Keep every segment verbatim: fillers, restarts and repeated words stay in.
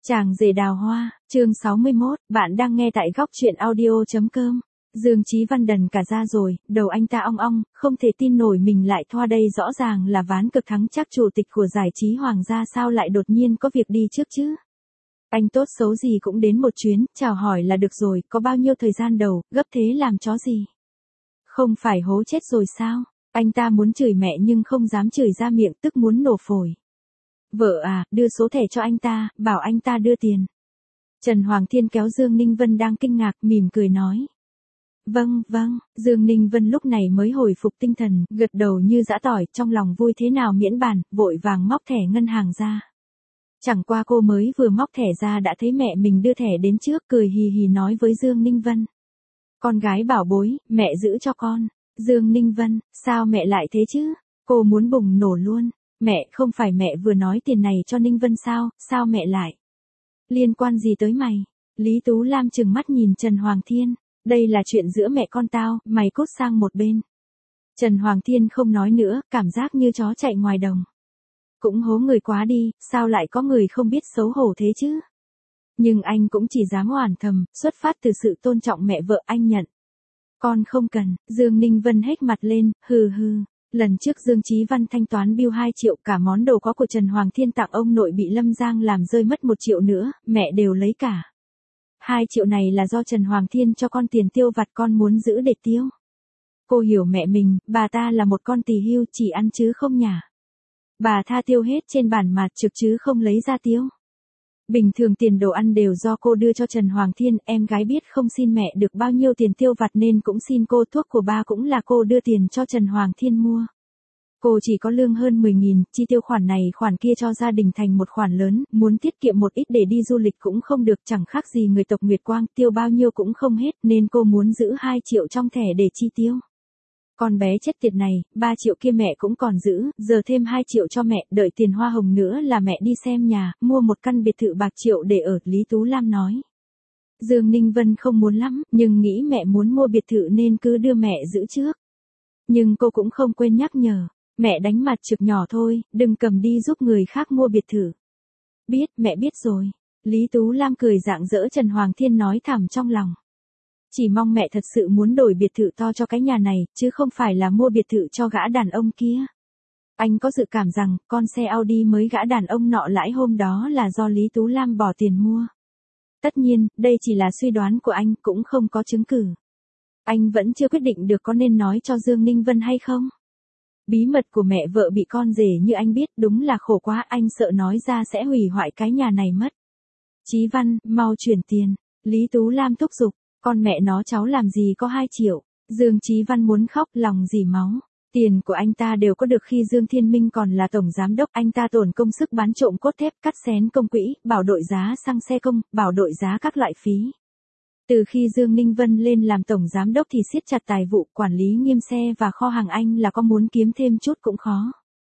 Chàng rể đào hoa, chương sáu mươi mốt, bạn đang nghe tại góc truyện audio.com. Dương Chí Văn đần cả ra rồi, đầu anh ta ong ong, không thể tin nổi mình lại thoa đây rõ ràng là ván cực thắng chắc chủ tịch của giải trí hoàng gia sao lại đột nhiên có việc đi trước chứ. Anh tốt xấu gì cũng đến một chuyến, chào hỏi là được rồi, có bao nhiêu thời gian đầu, gấp thế làm chó gì. Không phải hố chết rồi sao, anh ta muốn chửi mẹ nhưng không dám chửi ra miệng tức muốn nổ phổi. Vợ à, đưa số thẻ cho anh ta, bảo anh ta đưa tiền. Trần Hoàng Thiên kéo Dương Ninh Vân đang kinh ngạc, mỉm cười nói. Vâng, vâng, Dương Ninh Vân lúc này mới hồi phục tinh thần, gật đầu như giã tỏi, trong lòng vui thế nào miễn bàn, vội vàng móc thẻ ngân hàng ra. Chẳng qua cô mới vừa móc thẻ ra đã thấy mẹ mình đưa thẻ đến trước, cười hì hì nói với Dương Ninh Vân. Con gái bảo bối, mẹ giữ cho con. Dương Ninh Vân, sao mẹ lại thế chứ? Cô muốn bùng nổ luôn. Mẹ, không phải mẹ vừa nói tiền này cho Ninh Vân sao, sao mẹ lại? Liên quan gì tới mày? Lý Tú Lam trừng mắt nhìn Trần Hoàng Thiên. Đây là chuyện giữa mẹ con tao, mày cút sang một bên. Trần Hoàng Thiên không nói nữa, cảm giác như chó chạy ngoài đồng. Cũng hố người quá đi, sao lại có người không biết xấu hổ thế chứ? Nhưng anh cũng chỉ dám oản thầm, xuất phát từ sự tôn trọng mẹ vợ anh nhận. Con không cần, Dương Ninh Vân hét mặt lên, hừ hừ. Lần trước Dương Chí Văn thanh toán bill hai triệu cả món đồ có của Trần Hoàng Thiên tặng ông nội bị Lâm Giang làm rơi mất một triệu nữa, mẹ đều lấy cả. hai triệu này là do Trần Hoàng Thiên cho con tiền tiêu vặt con muốn giữ để tiêu. Cô hiểu mẹ mình, bà ta là một con tỳ hưu chỉ ăn chứ không nhả. Bà tha tiêu hết trên bàn mặt trực chứ không lấy ra tiêu. Bình thường tiền đồ ăn đều do cô đưa cho Trần Hoàng Thiên, em gái biết không xin mẹ được bao nhiêu tiền tiêu vặt nên cũng xin cô, thuốc của ba cũng là cô đưa tiền cho Trần Hoàng Thiên mua. Cô chỉ có lương hơn mười nghìn, chi tiêu khoản này khoản kia cho gia đình thành một khoản lớn, muốn tiết kiệm một ít để đi du lịch cũng không được, chẳng khác gì người tộc Nguyệt Quang, tiêu bao nhiêu cũng không hết nên cô muốn giữ hai triệu trong thẻ để chi tiêu. Con bé chết tiệt này, ba triệu kia mẹ cũng còn giữ, giờ thêm hai triệu cho mẹ, đợi tiền hoa hồng nữa là mẹ đi xem nhà, mua một căn biệt thự bạc triệu để ở, Lý Tú Lam nói. Dương Ninh Vân không muốn lắm, nhưng nghĩ mẹ muốn mua biệt thự nên cứ đưa mẹ giữ trước. Nhưng cô cũng không quên nhắc nhở, mẹ đánh mặt trực nhỏ thôi, đừng cầm đi giúp người khác mua biệt thự. Biết, mẹ biết rồi. Lý Tú Lam cười rạng rỡ. Trần Hoàng Thiên nói thầm trong lòng. Chỉ mong mẹ thật sự muốn đổi biệt thự to cho cái nhà này, chứ không phải là mua biệt thự cho gã đàn ông kia. Anh có dự cảm rằng, con xe Audi mới gã đàn ông nọ lãi hôm đó là do Lý Tú Lam bỏ tiền mua. Tất nhiên, đây chỉ là suy đoán của anh, cũng không có chứng cứ. Anh vẫn chưa quyết định được có nên nói cho Dương Ninh Vân hay không. Bí mật của mẹ vợ bị con rể như anh biết đúng là khổ quá, anh sợ nói ra sẽ hủy hoại cái nhà này mất. Chí Văn, mau chuyển tiền. Lý Tú Lam thúc giục. Con mẹ nó cháu làm gì có hai triệu. Dương Chí Văn muốn khóc lòng dỉ máu. Tiền của anh ta đều có được khi Dương Thiên Minh còn là tổng giám đốc, anh ta tổn công sức bán trộm cốt thép, cắt xén công quỹ, bảo đội giá xăng xe công, bảo đội giá các loại phí. Từ khi Dương Ninh Vân lên làm tổng giám đốc thì siết chặt tài vụ, quản lý nghiêm xe và kho hàng, anh là có muốn kiếm thêm chút cũng khó.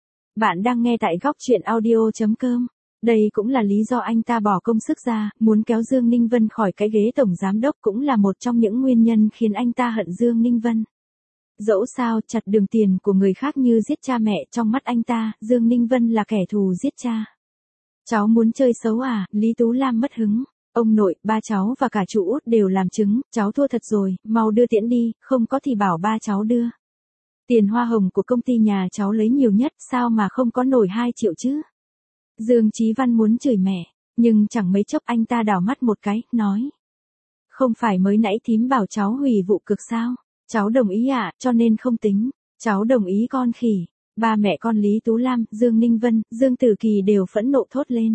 Bạn đang nghe tại góc truyện audio.com. Đây cũng là lý do anh ta bỏ công sức ra, muốn kéo Dương Ninh Vân khỏi cái ghế tổng giám đốc, cũng là một trong những nguyên nhân khiến anh ta hận Dương Ninh Vân. Dẫu sao, chặt đường tiền của người khác như giết cha mẹ, trong mắt anh ta, Dương Ninh Vân là kẻ thù giết cha. Cháu muốn chơi xấu à? Lý Tú Lam mất hứng. Ông nội, ba cháu và cả chú út đều làm chứng, cháu thua thật rồi, mau đưa tiễn đi, không có thì bảo ba cháu đưa. Tiền hoa hồng của công ty nhà cháu lấy nhiều nhất, sao mà không có nổi hai triệu chứ? Dương Chí Văn muốn chửi mẹ, nhưng chẳng mấy chốc anh ta đảo mắt một cái, nói. Không phải mới nãy thím bảo cháu hủy vụ cực sao? Cháu đồng ý ạ, à, cho nên không tính. Cháu đồng ý con khỉ. Ba mẹ con Lý Tú Lam, Dương Ninh Vân, Dương Tử Kỳ đều phẫn nộ thốt lên.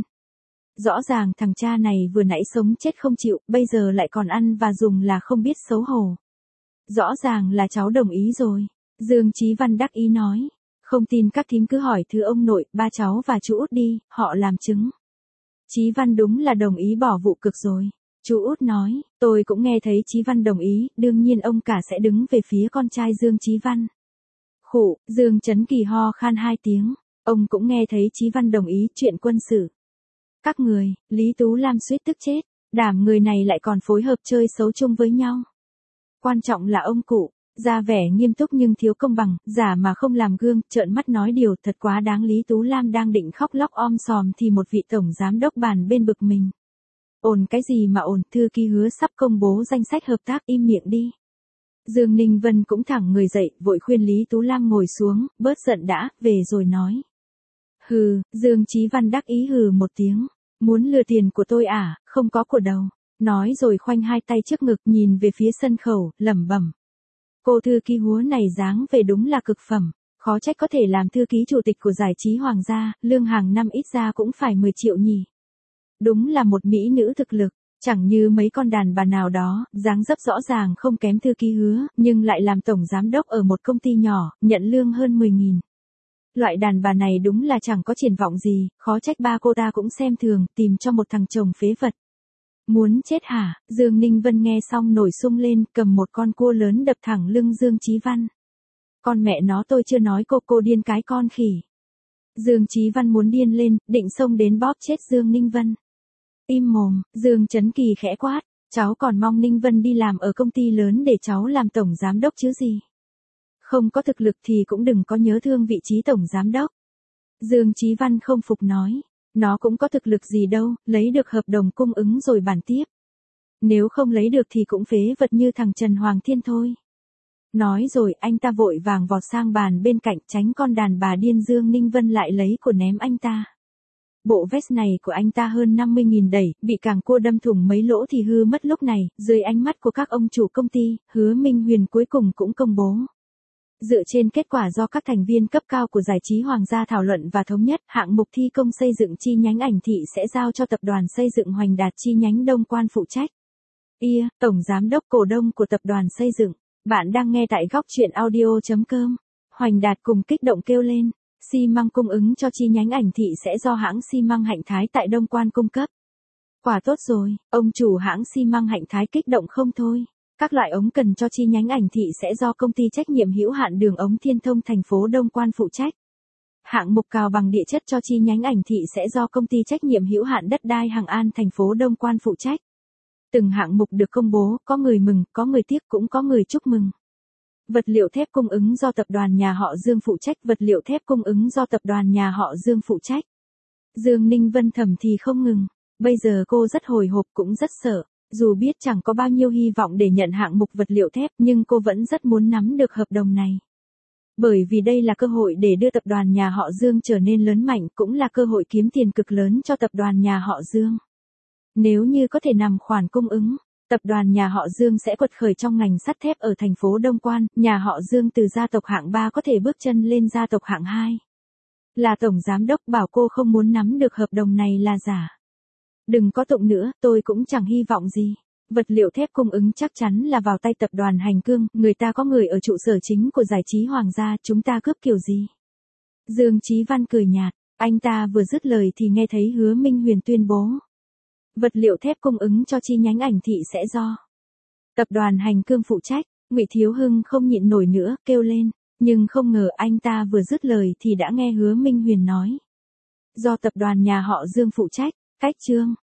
Rõ ràng thằng cha này vừa nãy sống chết không chịu, bây giờ lại còn ăn và dùng là không biết xấu hổ. Rõ ràng là cháu đồng ý rồi. Dương Chí Văn đắc ý nói. Không tin các thím cứ hỏi thứ ông nội, ba cháu và chú út đi, họ làm chứng. Chí Văn đúng là đồng ý bỏ vụ cực rồi. Chú út nói, tôi cũng nghe thấy Chí Văn đồng ý, đương nhiên ông cả sẽ đứng về phía con trai Dương Chí Văn. Khụ, Dương Chấn Kỳ ho khan hai tiếng, ông cũng nghe thấy Chí Văn đồng ý chuyện quân sự. Các người, Lý Tú Lam suýt tức chết, đảm người này lại còn phối hợp chơi xấu chung với nhau. Quan trọng là ông cụ. Ra vẻ nghiêm túc nhưng thiếu công bằng, giả mà không làm gương, trợn mắt nói điều thật quá đáng. Lý Tú Lam đang định khóc lóc om sòm thì một vị tổng giám đốc bàn bên bực mình. Ồn cái gì mà ồn, thư ký Hứa sắp công bố danh sách hợp tác, im miệng đi. Dương Ninh Vân cũng thẳng người dậy, vội khuyên Lý Tú Lam ngồi xuống, bớt giận đã, về rồi nói. Hừ, Dương Chí Văn đắc ý hừ một tiếng. Muốn lừa tiền của tôi à, không có của đâu. Nói rồi khoanh hai tay trước ngực nhìn về phía sân khấu, lẩm bẩm. Cô thư ký Hứa này dáng về đúng là cực phẩm. Khó trách có thể làm thư ký chủ tịch của giải trí hoàng gia, lương hàng năm ít ra cũng phải mười triệu nhỉ. Đúng là một mỹ nữ thực lực, chẳng như mấy con đàn bà nào đó, dáng dấp rõ ràng không kém thư ký Hứa, nhưng lại làm tổng giám đốc ở một công ty nhỏ, nhận lương hơn mười nghìn. Loại đàn bà này đúng là chẳng có triển vọng gì, khó trách ba cô ta cũng xem thường, tìm cho một thằng chồng phế vật. Muốn chết hả? Dương Ninh Vân nghe xong nổi sung lên, cầm một con cua lớn đập thẳng lưng Dương Chí Văn. Con mẹ nó, tôi chưa nói cô cô điên cái con khỉ. Dương Chí Văn muốn điên lên, định xông đến bóp chết Dương Ninh Vân. Im mồm, Dương Chấn Kỳ khẽ quát, cháu còn mong Ninh Vân đi làm ở công ty lớn để cháu làm tổng giám đốc chứ gì. Không có thực lực thì cũng đừng có nhớ thương vị trí tổng giám đốc. Dương Chí Văn không phục nói, nó cũng có thực lực gì đâu, lấy được hợp đồng cung ứng rồi bàn tiếp. Nếu không lấy được thì cũng phế vật như thằng Trần Hoàng Thiên thôi. Nói rồi anh ta vội vàng vọt sang bàn bên cạnh, tránh con đàn bà điên Dương Ninh Vân lại lấy của ném anh ta. Bộ vest này của anh ta hơn năm mươi nghìn đẩy, bị càng cua đâm thủng mấy lỗ thì hư mất lúc này, dưới ánh mắt của các ông chủ công ty, Hứa Minh Huyền cuối cùng cũng công bố. Dựa trên kết quả do các thành viên cấp cao của giải trí hoàng gia thảo luận và thống nhất, hạng mục thi công xây dựng chi nhánh Ảnh Thị sẽ giao cho tập đoàn xây dựng Hoành Đạt chi nhánh Đông Quan phụ trách. Ia, tổng giám đốc cổ đông của tập đoàn xây dựng. Bạn đang nghe tại góc truyện audio chấm com. Hoành Đạt cùng kích động kêu lên, xi măng cung ứng cho chi nhánh Ảnh Thị sẽ do hãng xi măng Hạnh Thái tại Đông Quan cung cấp. Quả tốt rồi, ông chủ hãng xi măng Hạnh Thái kích động không thôi. Các loại ống cần cho chi nhánh Ảnh Thị sẽ do công ty trách nhiệm hữu hạn đường ống Thiên Thông thành phố Đông Quan phụ trách. Hạng mục cào bằng địa chất cho chi nhánh Ảnh Thị sẽ do công ty trách nhiệm hữu hạn đất đai Hằng An thành phố Đông Quan phụ trách. Từng hạng mục được công bố, có người mừng, có người tiếc, cũng có người chúc mừng. Vật liệu thép cung ứng do tập đoàn nhà họ Dương phụ trách, vật liệu thép cung ứng do tập đoàn nhà họ Dương phụ trách. Dương Ninh Vân thầm thì không ngừng, bây giờ cô rất hồi hộp cũng rất sợ, dù biết chẳng có bao nhiêu hy vọng để nhận hạng mục vật liệu thép nhưng cô vẫn rất muốn nắm được hợp đồng này. Bởi vì đây là cơ hội để đưa tập đoàn nhà họ Dương trở nên lớn mạnh, cũng là cơ hội kiếm tiền cực lớn cho tập đoàn nhà họ Dương. Nếu như có thể nằm khoản cung ứng, tập đoàn nhà họ Dương sẽ quật khởi trong ngành sắt thép ở thành phố Đông Quan, nhà họ Dương từ gia tộc hạng ba có thể bước chân lên gia tộc hạng hai. Là tổng giám đốc bảo cô không muốn nắm được hợp đồng này là giả. Đừng có tụng nữa, tôi cũng chẳng hy vọng gì. Vật liệu thép cung ứng chắc chắn là vào tay tập đoàn Hành Cương, người ta có người ở trụ sở chính của giải trí hoàng gia, chúng ta cướp kiểu gì? Dương Chí Văn cười nhạt, anh ta vừa dứt lời thì nghe thấy Hứa Minh Huyền tuyên bố. Vật liệu thép cung ứng cho chi nhánh Ảnh Thị sẽ do tập đoàn Hành Cương phụ trách. Ngụy Thiếu Hưng không nhịn nổi nữa, kêu lên, nhưng không ngờ anh ta vừa dứt lời thì đã nghe Hứa Minh Huyền nói. Do tập đoàn nhà họ Dương phụ trách, cách chương.